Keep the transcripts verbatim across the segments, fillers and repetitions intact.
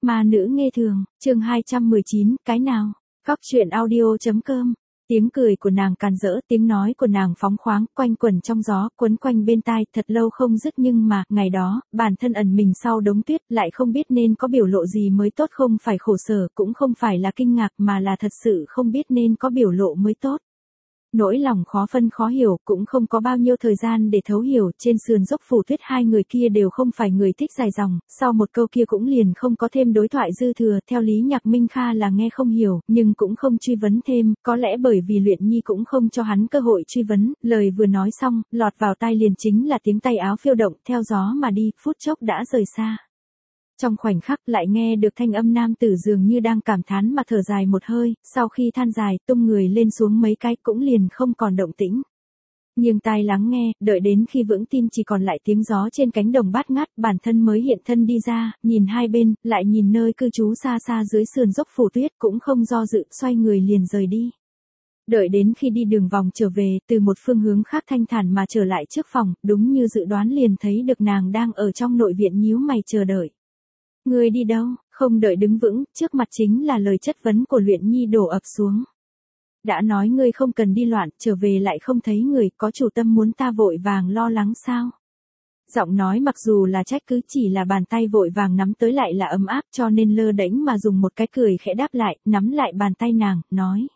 Ma nữ nghe thường, chương hai trăm mười chín, cái nào? Góc truyện audio.com. Tiếng cười của nàng càn rỡ, tiếng nói của nàng phóng khoáng, quanh quẩn trong gió, quấn quanh bên tai, thật lâu không dứt nhưng mà, ngày đó, bản thân ẩn mình sau đống tuyết, lại không biết nên có biểu lộ gì mới tốt, không phải khổ sở, cũng không phải là kinh ngạc mà là thật sự không biết nên có biểu lộ mới tốt. Nỗi lòng khó phân khó hiểu, cũng không có bao nhiêu thời gian để thấu hiểu, trên sườn dốc phủ tuyết hai người kia đều không phải người thích dài dòng, sau một câu kia cũng liền không có thêm đối thoại dư thừa, theo lý Nhạc Minh Kha là nghe không hiểu, nhưng cũng không truy vấn thêm, có lẽ bởi vì Luyện Nhi cũng không cho hắn cơ hội truy vấn, lời vừa nói xong, lọt vào tai liền chính là tiếng tay áo phiêu động, theo gió mà đi, phút chốc đã rời xa. Trong khoảnh khắc lại nghe được thanh âm nam tử dường như đang cảm thán mà thở dài một hơi, sau khi than dài, tung người lên xuống mấy cái cũng liền không còn động tĩnh. Nhưng tai lắng nghe, đợi đến khi vững tin chỉ còn lại tiếng gió trên cánh đồng bát ngát, bản thân mới hiện thân đi ra, nhìn hai bên, lại nhìn nơi cư trú xa xa dưới sườn dốc phủ tuyết, cũng không do dự, xoay người liền rời đi. Đợi đến khi đi đường vòng trở về, từ một phương hướng khác thanh thản mà trở lại trước phòng, đúng như dự đoán liền thấy được nàng đang ở trong nội viện nhíu mày chờ đợi. Ngươi đi đâu? Không đợi đứng vững, trước mặt chính là lời chất vấn của Luyện Nhi đổ ập xuống. Đã nói ngươi không cần đi loạn, trở về lại không thấy người, có chủ tâm muốn ta vội vàng lo lắng sao? Giọng nói mặc dù là trách cứ, chỉ là bàn tay vội vàng nắm tới lại là ấm áp, cho nên lơ đễnh mà dùng một cái cười khẽ đáp lại, nắm lại bàn tay nàng, nói.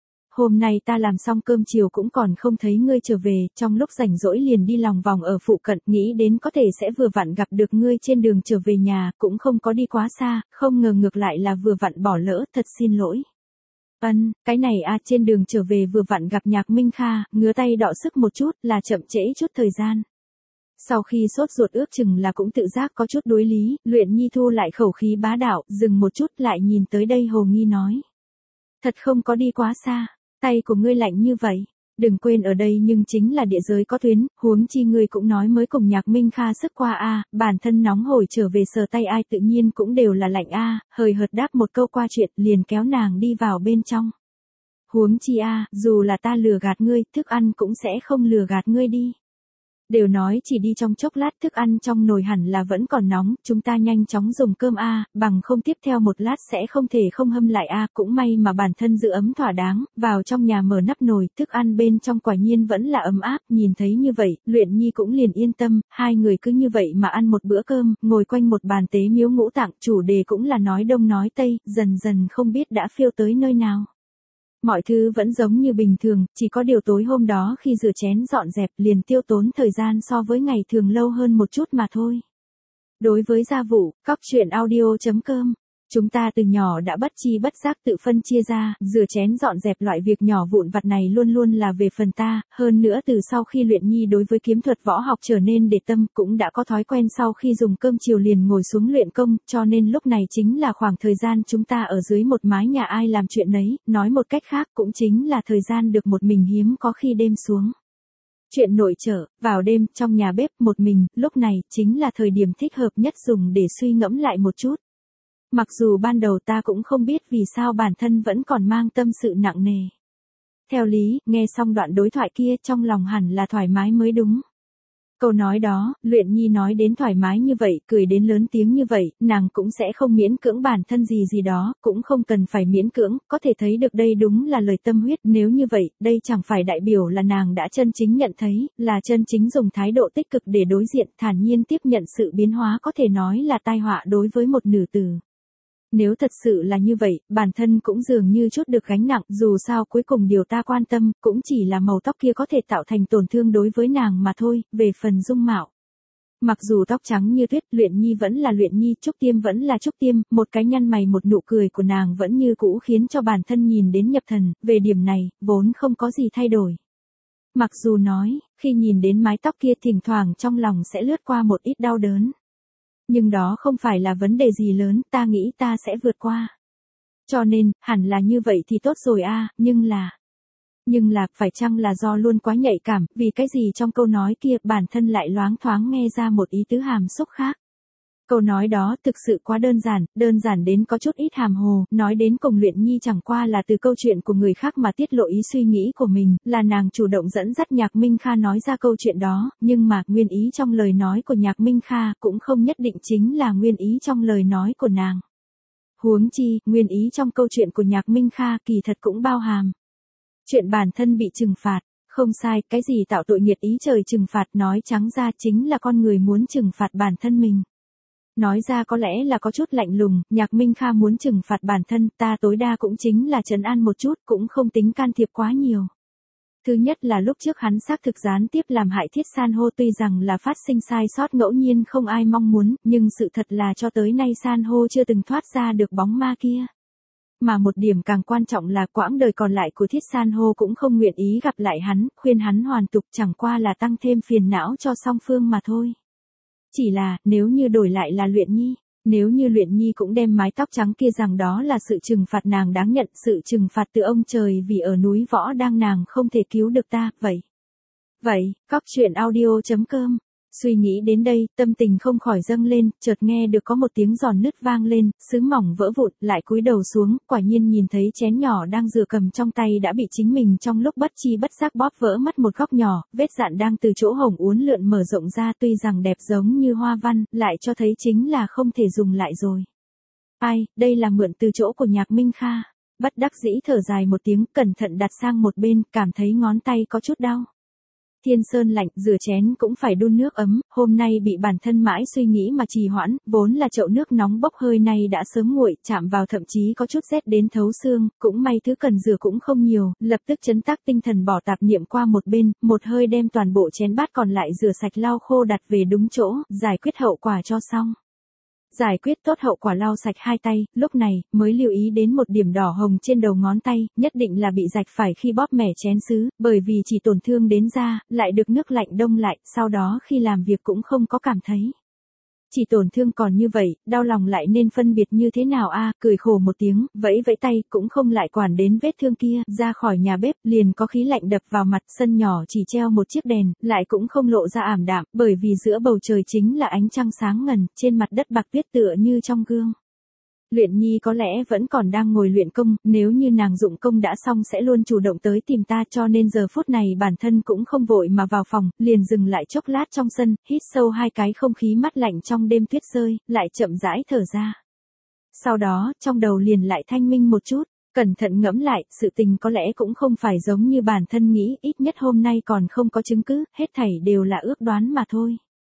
Hôm nay ta làm xong cơm chiều cũng còn không thấy ngươi trở về, trong lúc rảnh rỗi liền đi lòng vòng ở phụ cận, nghĩ đến có thể sẽ vừa vặn gặp được ngươi trên đường trở về nhà, cũng không có đi quá xa, không ngờ ngược lại là vừa vặn bỏ lỡ, thật xin lỗi. Ân, cái này à, trên đường trở về vừa vặn gặp Nhạc Minh Kha, ngứa tay đọ sức một chút, là chậm trễ chút thời gian. Sau khi sốt ruột ước chừng là cũng tự giác có chút đối lý, Luyện Nhi thu lại khẩu khí bá đạo, dừng một chút lại nhìn tới đây hồ nghi nói. Thật không có đi quá xa. Tay của ngươi lạnh như vậy, đừng quên ở đây nhưng chính là địa giới có tuyến, huống chi ngươi cũng nói mới cùng Nhạc Minh Kha sức qua a, bản thân nóng hổi trở về sờ tay ai tự nhiên cũng đều là lạnh a, hời hợt đáp một câu qua chuyện, liền kéo nàng đi vào bên trong. Huống chi a, dù là ta lừa gạt ngươi, thức ăn cũng sẽ không lừa gạt ngươi đi. Đều nói chỉ đi trong chốc lát, thức ăn trong nồi hẳn là vẫn còn nóng, chúng ta nhanh chóng dùng cơm a, bằng không tiếp theo một lát sẽ không thể không hâm lại a, cũng may mà bản thân giữ ấm thỏa đáng, vào trong nhà mở nắp nồi, thức ăn bên trong quả nhiên vẫn là ấm áp, nhìn thấy như vậy, Luyện Nhi cũng liền yên tâm, hai người cứ như vậy mà ăn một bữa cơm, ngồi quanh một bàn tế miếu ngũ tạng, chủ đề cũng là nói đông nói tây, dần dần không biết đã phiêu tới nơi nào. Mọi thứ vẫn giống như bình thường, chỉ có điều tối hôm đó khi rửa chén dọn dẹp liền tiêu tốn thời gian so với ngày thường lâu hơn một chút mà thôi. Đối với gia vụ, góc truyện audio.com, chúng ta từ nhỏ đã bất chi bất giác tự phân chia ra, rửa chén dọn dẹp loại việc nhỏ vụn vặt này luôn luôn là về phần ta, hơn nữa từ sau khi Luyện Nhi đối với kiếm thuật võ học trở nên để tâm, cũng đã có thói quen sau khi dùng cơm chiều liền ngồi xuống luyện công, cho nên lúc này chính là khoảng thời gian chúng ta ở dưới một mái nhà ai làm chuyện nấy, nói một cách khác cũng chính là thời gian được một mình hiếm có khi đêm xuống. Chuyện nội trợ, vào đêm, trong nhà bếp một mình, lúc này, chính là thời điểm thích hợp nhất dùng để suy ngẫm lại một chút. Mặc dù ban đầu ta cũng không biết vì sao bản thân vẫn còn mang tâm sự nặng nề. Theo lý, nghe xong đoạn đối thoại kia trong lòng hẳn là thoải mái mới đúng. Câu nói đó, Luyện Nhi nói đến thoải mái như vậy, cười đến lớn tiếng như vậy, nàng cũng sẽ không miễn cưỡng bản thân gì gì đó, cũng không cần phải miễn cưỡng, có thể thấy được đây đúng là lời tâm huyết, nếu như vậy, đây chẳng phải đại biểu là nàng đã chân chính nhận thấy, là chân chính dùng thái độ tích cực để đối diện, thản nhiên tiếp nhận sự biến hóa có thể nói là tai họa đối với một nữ tử. Nếu thật sự là như vậy, bản thân cũng dường như chút được gánh nặng, dù sao cuối cùng điều ta quan tâm, cũng chỉ là màu tóc kia có thể tạo thành tổn thương đối với nàng mà thôi, về phần dung mạo. Mặc dù tóc trắng như tuyết, Luyện Nhi vẫn là Luyện Nhi, Trúc Tiêm vẫn là Trúc Tiêm, một cái nhăn mày một nụ cười của nàng vẫn như cũ khiến cho bản thân nhìn đến nhập thần, về điểm này, vốn không có gì thay đổi. Mặc dù nói, khi nhìn đến mái tóc kia thỉnh thoảng trong lòng sẽ lướt qua một ít đau đớn. Nhưng đó không phải là vấn đề gì lớn, ta nghĩ ta sẽ vượt qua. Cho nên, hẳn là như vậy thì tốt rồi a, nhưng là... Nhưng là, phải chăng là do luôn quá nhạy cảm, vì cái gì trong câu nói kia bản thân lại loáng thoáng nghe ra một ý tứ hàm xúc khác. Câu nói đó thực sự quá đơn giản, đơn giản đến có chút ít hàm hồ, nói đến cùng Luyện Nhi chẳng qua là từ câu chuyện của người khác mà tiết lộ ý suy nghĩ của mình, là nàng chủ động dẫn dắt Nhạc Minh Kha nói ra câu chuyện đó, nhưng mà nguyên ý trong lời nói của Nhạc Minh Kha cũng không nhất định chính là nguyên ý trong lời nói của nàng. Huống chi, nguyên ý trong câu chuyện của Nhạc Minh Kha kỳ thật cũng bao hàm. Chuyện bản thân bị trừng phạt, không sai, cái gì tạo tội nghiệt ý trời trừng phạt nói trắng ra chính là con người muốn trừng phạt bản thân mình. Nói ra có lẽ là có chút lạnh lùng, Nhạc Minh Kha muốn trừng phạt bản thân, ta tối đa cũng chính là trấn an một chút, cũng không tính can thiệp quá nhiều. Thứ nhất là lúc trước hắn xác thực gián tiếp làm hại Thiết San hô, tuy rằng là phát sinh sai sót ngẫu nhiên không ai mong muốn, nhưng sự thật là cho tới nay San hô chưa từng thoát ra được bóng ma kia. Mà một điểm càng quan trọng là quãng đời còn lại của Thiết San hô cũng không nguyện ý gặp lại hắn, khuyên hắn hoàn tục chẳng qua là tăng thêm phiền não cho song phương mà thôi. Chỉ là, nếu như đổi lại là Luyện Nhi, nếu như Luyện Nhi cũng đem mái tóc trắng kia rằng đó là sự trừng phạt nàng đáng nhận, sự trừng phạt từ ông trời vì ở núi võ đang nàng không thể cứu được ta, vậy. Vậy, cóc truyện audio chấm com. Suy nghĩ đến đây, tâm tình không khỏi dâng lên, chợt nghe được có một tiếng giòn nứt vang lên, sứ mỏng vỡ vụn, lại cúi đầu xuống, quả nhiên nhìn thấy chén nhỏ đang rửa cầm trong tay đã bị chính mình trong lúc bất chi bất giác bóp vỡ mất một góc nhỏ, vết dạn đang từ chỗ hồng uốn lượn mở rộng ra, tuy rằng đẹp giống như hoa văn, lại cho thấy chính là không thể dùng lại rồi. Ai, đây là mượn từ chỗ của Nhạc Minh Kha. Bất đắc dĩ thở dài một tiếng, cẩn thận đặt sang một bên, cảm thấy ngón tay có chút đau. Thiên sơn lạnh, rửa chén cũng phải đun nước ấm, hôm nay bị bản thân mãi suy nghĩ mà trì hoãn, vốn là chậu nước nóng bốc hơi này đã sớm nguội, chạm vào thậm chí có chút rét đến thấu xương, cũng may thứ cần rửa cũng không nhiều, lập tức trấn tác tinh thần bỏ tạp niệm qua một bên, một hơi đem toàn bộ chén bát còn lại rửa sạch lau khô đặt về đúng chỗ, giải quyết hậu quả cho xong. Giải quyết tốt hậu quả lau sạch hai tay, lúc này, mới lưu ý đến một điểm đỏ hồng trên đầu ngón tay, nhất định là bị rạch phải khi bóp mẻ chén sứ, bởi vì chỉ tổn thương đến da, lại được nước lạnh đông lại, sau đó khi làm việc cũng không có cảm thấy. Chỉ tổn thương còn như vậy, đau lòng lại nên phân biệt như thế nào a? Cười khổ một tiếng, vẫy vẫy tay, cũng không lại quản đến vết thương kia, ra khỏi nhà bếp, liền có khí lạnh đập vào mặt, sân nhỏ chỉ treo một chiếc đèn, lại cũng không lộ ra ảm đạm, bởi vì giữa bầu trời chính là ánh trăng sáng ngần, trên mặt đất bạc tuyết tựa như trong gương. Luyện Nhi có lẽ vẫn còn đang ngồi luyện công, nếu như nàng dụng công đã xong sẽ luôn chủ động tới tìm ta, cho nên giờ phút này bản thân cũng không vội mà vào phòng, liền dừng lại chốc lát trong sân, hít sâu hai cái không khí mát lạnh trong đêm tuyết rơi, lại chậm rãi thở ra. Sau đó, trong đầu liền lại thanh minh một chút, cẩn thận ngẫm lại, sự tình có lẽ cũng không phải giống như bản thân nghĩ, ít nhất hôm nay còn không có chứng cứ, hết thảy đều là ước đoán mà thôi.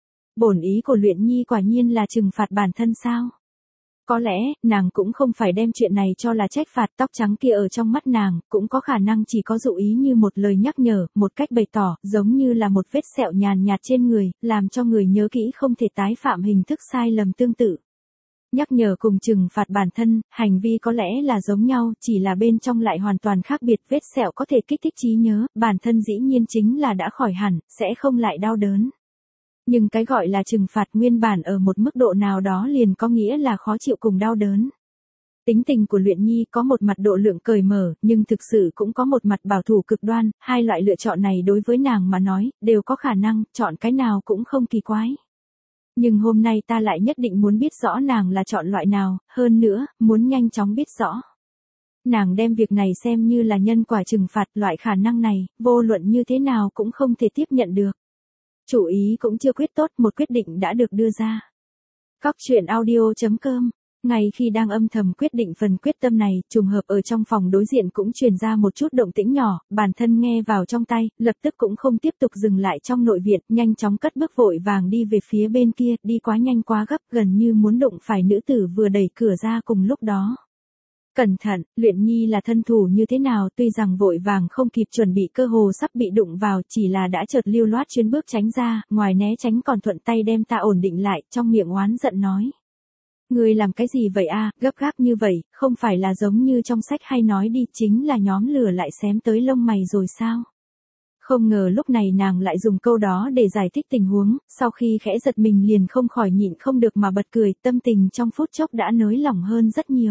Bổn ý của Luyện Nhi quả nhiên là trừng phạt bản thân sao? Có lẽ, nàng cũng không phải đem chuyện này cho là trách phạt, tóc trắng kia ở trong mắt nàng, cũng có khả năng chỉ có dụ ý như một lời nhắc nhở, một cách bày tỏ, giống như là một vết sẹo nhàn nhạt trên người, làm cho người nhớ kỹ không thể tái phạm hình thức sai lầm tương tự. Nhắc nhở cùng trừng phạt bản thân, hành vi có lẽ là giống nhau, chỉ là bên trong lại hoàn toàn khác biệt, vết sẹo có thể kích thích trí nhớ, bản thân dĩ nhiên chính là đã khỏi hẳn, sẽ không lại đau đớn. Nhưng cái gọi là trừng phạt nguyên bản ở một mức độ nào đó liền có nghĩa là khó chịu cùng đau đớn. Tính tình của Luyện Nhi có một mặt độ lượng cởi mở, nhưng thực sự cũng có một mặt bảo thủ cực đoan, hai loại lựa chọn này đối với nàng mà nói, đều có khả năng, chọn cái nào cũng không kỳ quái. Nhưng hôm nay ta lại nhất định muốn biết rõ nàng là chọn loại nào, hơn nữa, muốn nhanh chóng biết rõ. Nàng đem việc này xem như là nhân quả trừng phạt, loại khả năng này, vô luận như thế nào cũng không thể tiếp nhận được. Chủ ý cũng chưa quyết tốt, một quyết định đã được đưa ra. Cóc truyện audio chấm com. Ngay khi đang âm thầm quyết định phần quyết tâm này, trùng hợp ở trong phòng đối diện cũng truyền ra một chút động tĩnh nhỏ, bản thân nghe vào trong tay, lập tức cũng không tiếp tục dừng lại trong nội viện, nhanh chóng cất bước vội vàng đi về phía bên kia, đi quá nhanh quá gấp, gần như muốn đụng phải nữ tử vừa đẩy cửa ra cùng lúc đó. Cẩn thận, Luyện Nhi là thân thủ như thế nào, tuy rằng vội vàng không kịp chuẩn bị, cơ hồ sắp bị đụng vào, chỉ là đã chợt lưu loát chuyến bước tránh ra, ngoài né tránh còn thuận tay đem ta ổn định lại, trong miệng oán giận nói. Ngươi làm cái gì vậy a, gấp gáp như vậy, không phải là giống như trong sách hay nói đi, chính là nhóm lửa lại xém tới lông mày rồi sao? Không ngờ lúc này nàng lại dùng câu đó để giải thích tình huống, sau khi khẽ giật mình liền không khỏi nhịn không được mà bật cười, tâm tình trong phút chốc đã nới lỏng hơn rất nhiều.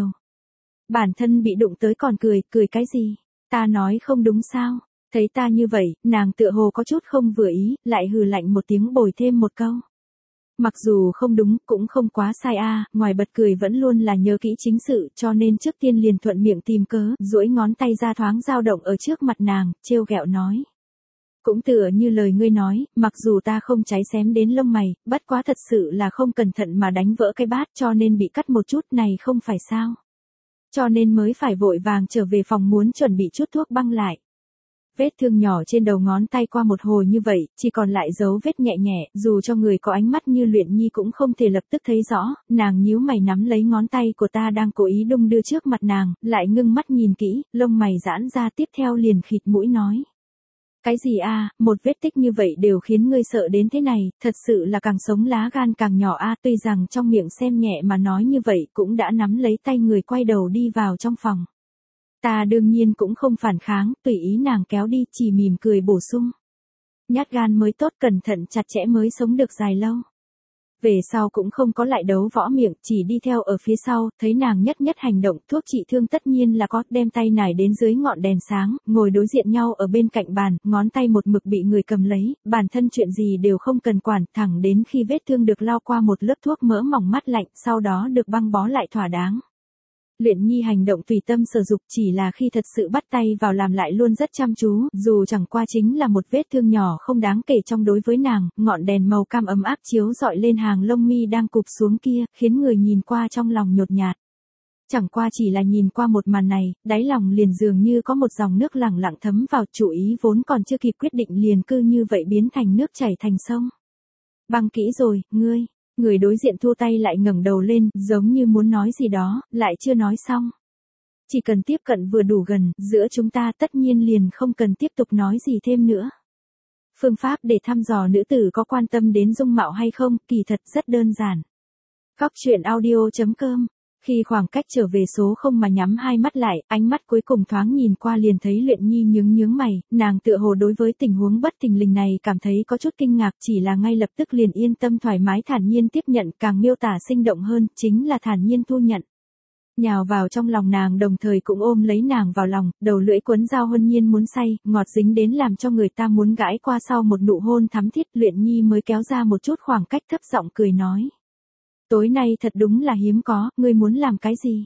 Bản thân bị đụng tới còn cười, cười cái gì? Ta nói không đúng sao? Thấy ta như vậy, nàng tựa hồ có chút không vừa ý, lại hừ lạnh một tiếng bồi thêm một câu. Mặc dù không đúng, cũng không quá sai a, ngoài bật cười vẫn luôn là nhớ kỹ chính sự, cho nên trước tiên liền thuận miệng tìm cớ, duỗi ngón tay ra thoáng dao động ở trước mặt nàng, trêu ghẹo nói. Cũng tựa như lời ngươi nói, mặc dù ta không cháy xém đến lông mày, bất quá thật sự là không cẩn thận mà đánh vỡ cái bát cho nên bị cắt một chút này không phải sao. Cho nên mới phải vội vàng trở về phòng muốn chuẩn bị chút thuốc băng lại. Vết thương nhỏ trên đầu ngón tay qua một hồi như vậy, chỉ còn lại dấu vết nhẹ nhẹ, dù cho người có ánh mắt như Luyện Nhi cũng không thể lập tức thấy rõ, nàng nhíu mày nắm lấy ngón tay của ta đang cố ý đung đưa trước mặt nàng, lại ngưng mắt nhìn kỹ, lông mày giãn ra tiếp theo liền khịt mũi nói. Cái gì a, một vết tích như vậy đều khiến ngươi sợ đến thế này, thật sự là càng sống lá gan càng nhỏ a, tuy rằng trong miệng xem nhẹ mà nói như vậy cũng đã nắm lấy tay người quay đầu đi vào trong phòng. Ta đương nhiên cũng không phản kháng, tùy ý nàng kéo đi, chỉ mỉm cười bổ sung. Nhát gan mới tốt, cẩn thận chặt chẽ mới sống được dài lâu. Về sau cũng không có lại đấu võ miệng, chỉ đi theo ở phía sau, thấy nàng nhất nhất hành động, thuốc trị thương tất nhiên là có, đem tay nải đến dưới ngọn đèn sáng, ngồi đối diện nhau ở bên cạnh bàn, ngón tay một mực bị người cầm lấy, bản thân chuyện gì đều không cần quản, thẳng đến khi vết thương được lau qua một lớp thuốc mỡ mỏng mát lạnh, sau đó được băng bó lại thỏa đáng. Luyện Nhi hành động tùy tâm sở dục, chỉ là khi thật sự bắt tay vào làm lại luôn rất chăm chú, dù chẳng qua chính là một vết thương nhỏ không đáng kể trong đối với nàng, ngọn đèn màu cam ấm áp chiếu rọi lên hàng lông mi đang cụp xuống kia, khiến người nhìn qua trong lòng nhột nhạt. Chẳng qua chỉ là nhìn qua một màn này, đáy lòng liền dường như có một dòng nước lặng lặng thấm vào, chủ ý vốn còn chưa kịp quyết định liền cứ như vậy biến thành nước chảy thành sông. Băng kỹ rồi, ngươi. Người đối diện thu tay lại ngẩng đầu lên, giống như muốn nói gì đó, lại chưa nói xong. Chỉ cần tiếp cận vừa đủ gần, giữa chúng ta tất nhiên liền không cần tiếp tục nói gì thêm nữa. Phương pháp để thăm dò nữ tử có quan tâm đến dung mạo hay không, kỳ thật rất đơn giản. Góc truyện audio chấm com. Khi khoảng cách trở về số không mà nhắm hai mắt lại, ánh mắt cuối cùng thoáng nhìn qua liền thấy Luyện Nhi nhướng nhướng mày, nàng tựa hồ đối với tình huống bất thình lình này cảm thấy có chút kinh ngạc, chỉ là ngay lập tức liền yên tâm thoải mái thản nhiên tiếp nhận, càng miêu tả sinh động hơn, chính là thản nhiên thu nhận. Nhào vào trong lòng nàng đồng thời cũng ôm lấy nàng vào lòng, đầu lưỡi cuốn dao huân nhiên muốn say, ngọt dính đến làm cho người ta muốn gãi qua sau một nụ hôn thắm thiết, Luyện Nhi mới kéo ra một chút khoảng cách thấp giọng cười nói. Tối nay thật đúng là hiếm có, ngươi muốn làm cái gì?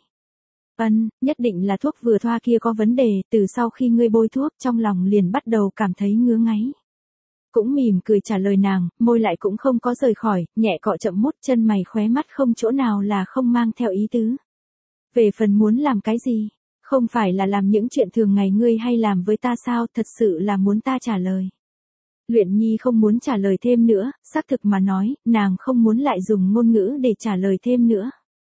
Ân, nhất định là thuốc vừa thoa kia có vấn đề, từ sau khi ngươi bôi thuốc trong lòng liền bắt đầu cảm thấy ngứa ngáy. Cũng mỉm cười trả lời nàng, môi lại cũng không có rời khỏi, nhẹ cọ chậm mút chân mày khóe mắt không chỗ nào là không mang theo ý tứ. Về phần muốn làm cái gì? Không phải là làm những chuyện thường ngày ngươi hay làm với ta sao, thật sự là muốn ta trả lời. Luyện Nhi không muốn trả lời thêm nữa, xác thực mà nói, nàng không muốn lại dùng ngôn ngữ để trả lời thêm nữa.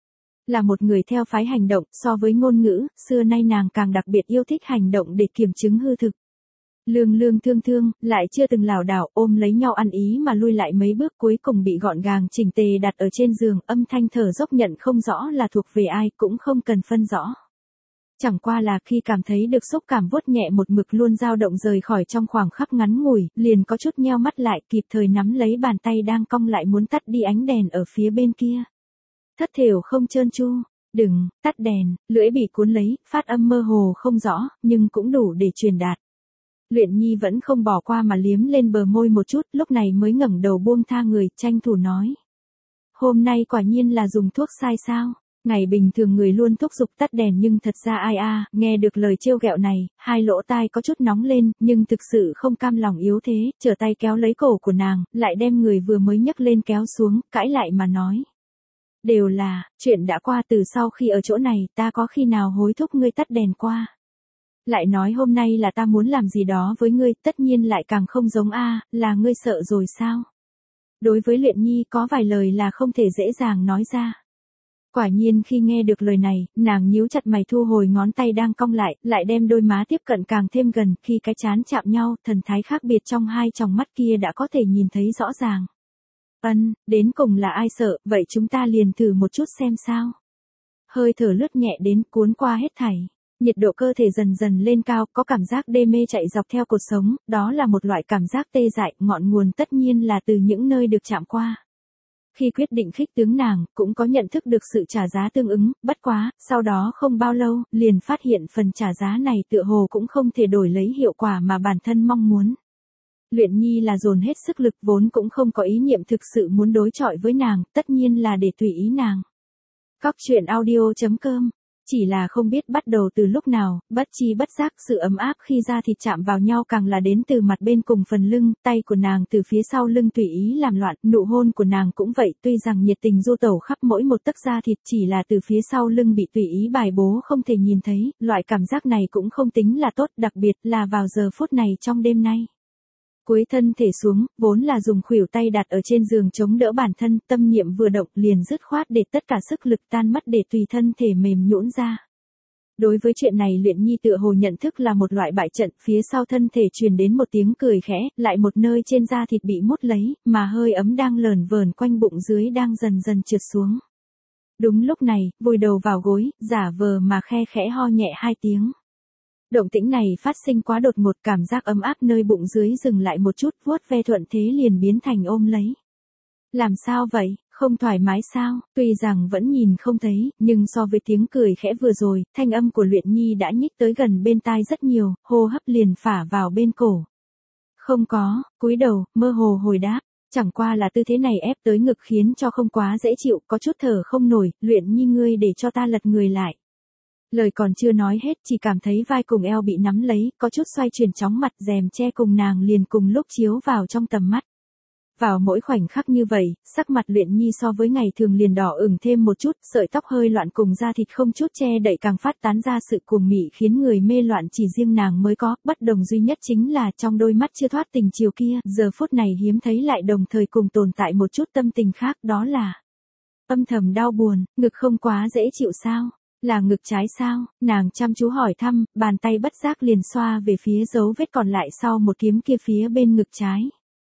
Là một người theo phái hành động, so với ngôn ngữ, xưa nay nàng càng đặc biệt yêu thích hành động để kiểm chứng hư thực. Lương lương thương thương, lại chưa từng lảo đảo, ôm lấy nhau ăn ý mà lui lại mấy bước cuối cùng bị gọn gàng chỉnh tề đặt ở trên giường, âm thanh thở dốc nhận không rõ là thuộc về ai, cũng không cần phân rõ. Chẳng qua là khi cảm thấy được xúc cảm vuốt nhẹ một mực luôn dao động rời khỏi trong khoảng khắc ngắn ngủi, liền có chút nheo mắt lại kịp thời nắm lấy bàn tay đang cong lại muốn tắt đi ánh đèn ở phía bên kia. Thất thểu không trơn tru, đừng, tắt đèn, lưỡi bị cuốn lấy, phát âm mơ hồ không rõ, nhưng cũng đủ để truyền đạt. Luyện Nhi vẫn không bỏ qua mà liếm lên bờ môi một chút, lúc này mới ngẩng đầu buông tha người, tranh thủ nói. Hôm nay quả nhiên là dùng thuốc sai sao? Ngày bình thường người luôn thúc giục tắt đèn nhưng thật ra ai a, à, nghe được lời trêu ghẹo này, hai lỗ tai có chút nóng lên, nhưng thực sự không cam lòng yếu thế, trở tay kéo lấy cổ của nàng, lại đem người vừa mới nhấc lên kéo xuống, cãi lại mà nói. Đều là, chuyện đã qua từ sau khi ở chỗ này, ta có khi nào hối thúc ngươi tắt đèn qua. Lại nói hôm nay là ta muốn làm gì đó với ngươi, tất nhiên lại càng không giống a, à, là ngươi sợ rồi sao? Đối với Luyện Nhi có vài lời là không thể dễ dàng nói ra. Quả nhiên khi nghe được lời này, nàng nhíu chặt mày thu hồi ngón tay đang cong lại, lại đem đôi má tiếp cận càng thêm gần, khi cái trán chạm nhau, thần thái khác biệt trong hai tròng mắt kia đã có thể nhìn thấy rõ ràng. Ân, đến cùng là ai sợ, vậy chúng ta liền thử một chút xem sao. Hơi thở lướt nhẹ đến cuốn qua hết thảy. Nhiệt độ cơ thể dần dần lên cao, có cảm giác đê mê chạy dọc theo cột sống, đó là một loại cảm giác tê dại, ngọn nguồn tất nhiên là từ những nơi được chạm qua. Khi quyết định khích tướng nàng, cũng có nhận thức được sự trả giá tương ứng, bất quá, sau đó không bao lâu, liền phát hiện phần trả giá này tựa hồ cũng không thể đổi lấy hiệu quả mà bản thân mong muốn. Luyện Nhi là dồn hết sức lực vốn cũng không có ý niệm thực sự muốn đối chọi với nàng, tất nhiên là để tùy ý nàng. Góc truyện audio chấm com Chỉ là không biết bắt đầu từ lúc nào, bất chi bất giác sự ấm áp khi da thịt chạm vào nhau càng là đến từ mặt bên cùng phần lưng, tay của nàng từ phía sau lưng tùy ý làm loạn, nụ hôn của nàng cũng vậy, tuy rằng nhiệt tình du tẩu khắp mỗi một tấc da thịt, chỉ là từ phía sau lưng bị tùy ý bài bố không thể nhìn thấy, loại cảm giác này cũng không tính là tốt, đặc biệt là vào giờ phút này trong đêm nay. Cúi thân thể xuống, vốn là dùng khuỷu tay đặt ở trên giường chống đỡ bản thân, tâm niệm vừa động liền dứt khoát để tất cả sức lực tan mất để tùy thân thể mềm nhũn ra. Đối với chuyện này Luyện Nhi tựa hồ nhận thức là một loại bại trận, phía sau thân thể truyền đến một tiếng cười khẽ, lại một nơi trên da thịt bị mút lấy, mà hơi ấm đang lờn vờn quanh bụng dưới đang dần dần trượt xuống. Đúng lúc này, vùi đầu vào gối, giả vờ mà khe khẽ ho nhẹ hai tiếng. Động tĩnh này phát sinh quá đột ngột, cảm giác ấm áp nơi bụng dưới dừng lại một chút, vuốt ve thuận thế liền biến thành ôm lấy. Làm sao vậy, không thoải mái sao? Tuy rằng vẫn nhìn không thấy, nhưng so với tiếng cười khẽ vừa rồi, thanh âm của Luyện Nhi đã nhích tới gần bên tai rất nhiều, hô hấp liền phả vào bên cổ. Không có, cúi đầu, mơ hồ hồi đáp. Chẳng qua là tư thế này ép tới ngực khiến cho không quá dễ chịu, có chút thở không nổi, Luyện Nhi ngươi để cho ta lật người lại. Lời còn chưa nói hết, chỉ cảm thấy vai cùng eo bị nắm lấy, có chút xoay chuyển chóng mặt, rèm che cùng nàng liền cùng lúc chiếu vào trong tầm mắt. Vào mỗi khoảnh khắc như vậy, sắc mặt Luyện Nhi so với ngày thường liền đỏ ửng thêm một chút, sợi tóc hơi loạn cùng da thịt không chút che đậy càng phát tán ra sự cuồng mị khiến người mê loạn chỉ riêng nàng mới có, bất đồng duy nhất chính là trong đôi mắt chưa thoát tình chiều kia, giờ phút này hiếm thấy lại đồng thời cùng tồn tại một chút tâm tình khác, đó là âm thầm đau buồn, ngực không quá dễ chịu sao? Là ngực trái sao? Nàng chăm chú hỏi thăm, bàn tay bất giác liền xoa về phía dấu vết còn lại sau một kiếm kia phía bên ngực trái.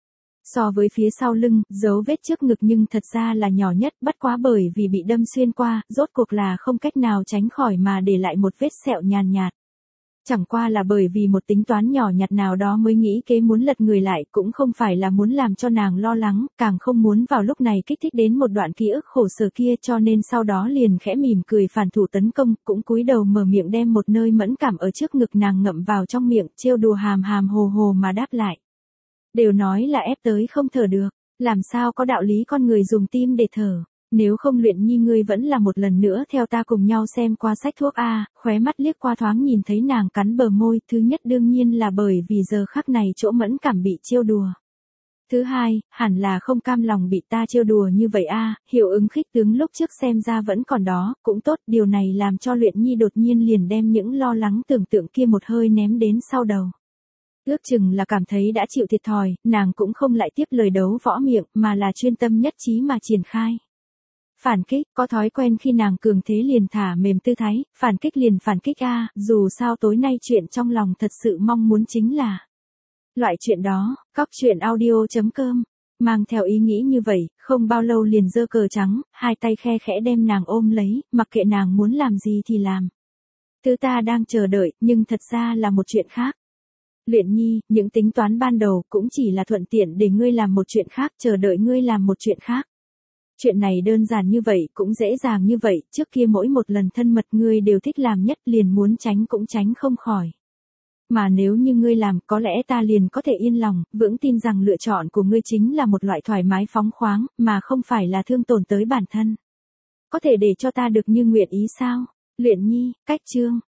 So với phía sau lưng, dấu vết trước ngực nhưng thật ra là nhỏ nhất, bất quá bởi vì bị đâm xuyên qua, rốt cuộc là không cách nào tránh khỏi mà để lại một vết sẹo nhàn nhạt. Chẳng qua là bởi vì một tính toán nhỏ nhặt nào đó mới nghĩ kế muốn lật người lại, cũng không phải là muốn làm cho nàng lo lắng, càng không muốn vào lúc này kích thích đến một đoạn ký ức khổ sở kia, cho nên sau đó liền khẽ mỉm cười phản thủ tấn công, cũng cúi đầu mở miệng đem một nơi mẫn cảm ở trước ngực nàng ngậm vào trong miệng, trêu đùa hàm hàm hồ hồ mà đáp lại. Đều nói là ép tới không thở được, làm sao có đạo lý con người dùng tim để thở. Nếu không Luyện Nhi ngươi vẫn là một lần nữa theo ta cùng nhau xem qua sách thuốc a. Khóe mắt liếc qua thoáng nhìn thấy nàng cắn bờ môi, thứ nhất đương nhiên là bởi vì giờ khắc này chỗ mẫn cảm bị trêu đùa. Thứ hai, hẳn là không cam lòng bị ta trêu đùa như vậy a. Hiệu ứng khích tướng lúc trước xem ra vẫn còn đó, cũng tốt, điều này làm cho Luyện Nhi đột nhiên liền đem những lo lắng tưởng tượng kia một hơi ném đến sau đầu. Ước chừng là cảm thấy đã chịu thiệt thòi, nàng cũng không lại tiếp lời đấu võ miệng, mà là chuyên tâm nhất trí mà triển khai. Phản kích, có thói quen khi nàng cường thế liền thả mềm tư thái, phản kích liền phản kích a, dù sao tối nay chuyện trong lòng thật sự mong muốn chính là loại chuyện đó. Cóc truyện audio chấm com mang theo ý nghĩ như vậy, không bao lâu liền giơ cờ trắng, hai tay khe khẽ đem nàng ôm lấy, mặc kệ nàng muốn làm gì thì làm. Thứ ta đang chờ đợi, nhưng thật ra là một chuyện khác. Luyện Nhi, những tính toán ban đầu cũng chỉ là thuận tiện để ngươi làm một chuyện khác, chờ đợi ngươi làm một chuyện khác. Chuyện này đơn giản như vậy, cũng dễ dàng như vậy, trước kia mỗi một lần thân mật ngươi đều thích làm nhất, liền muốn tránh cũng tránh không khỏi. Mà nếu như ngươi làm, có lẽ ta liền có thể yên lòng, vững tin rằng lựa chọn của ngươi chính là một loại thoải mái phóng khoáng, mà không phải là thương tổn tới bản thân. Có thể để cho ta được như nguyện ý sao? Luyện Nhi, cách chương.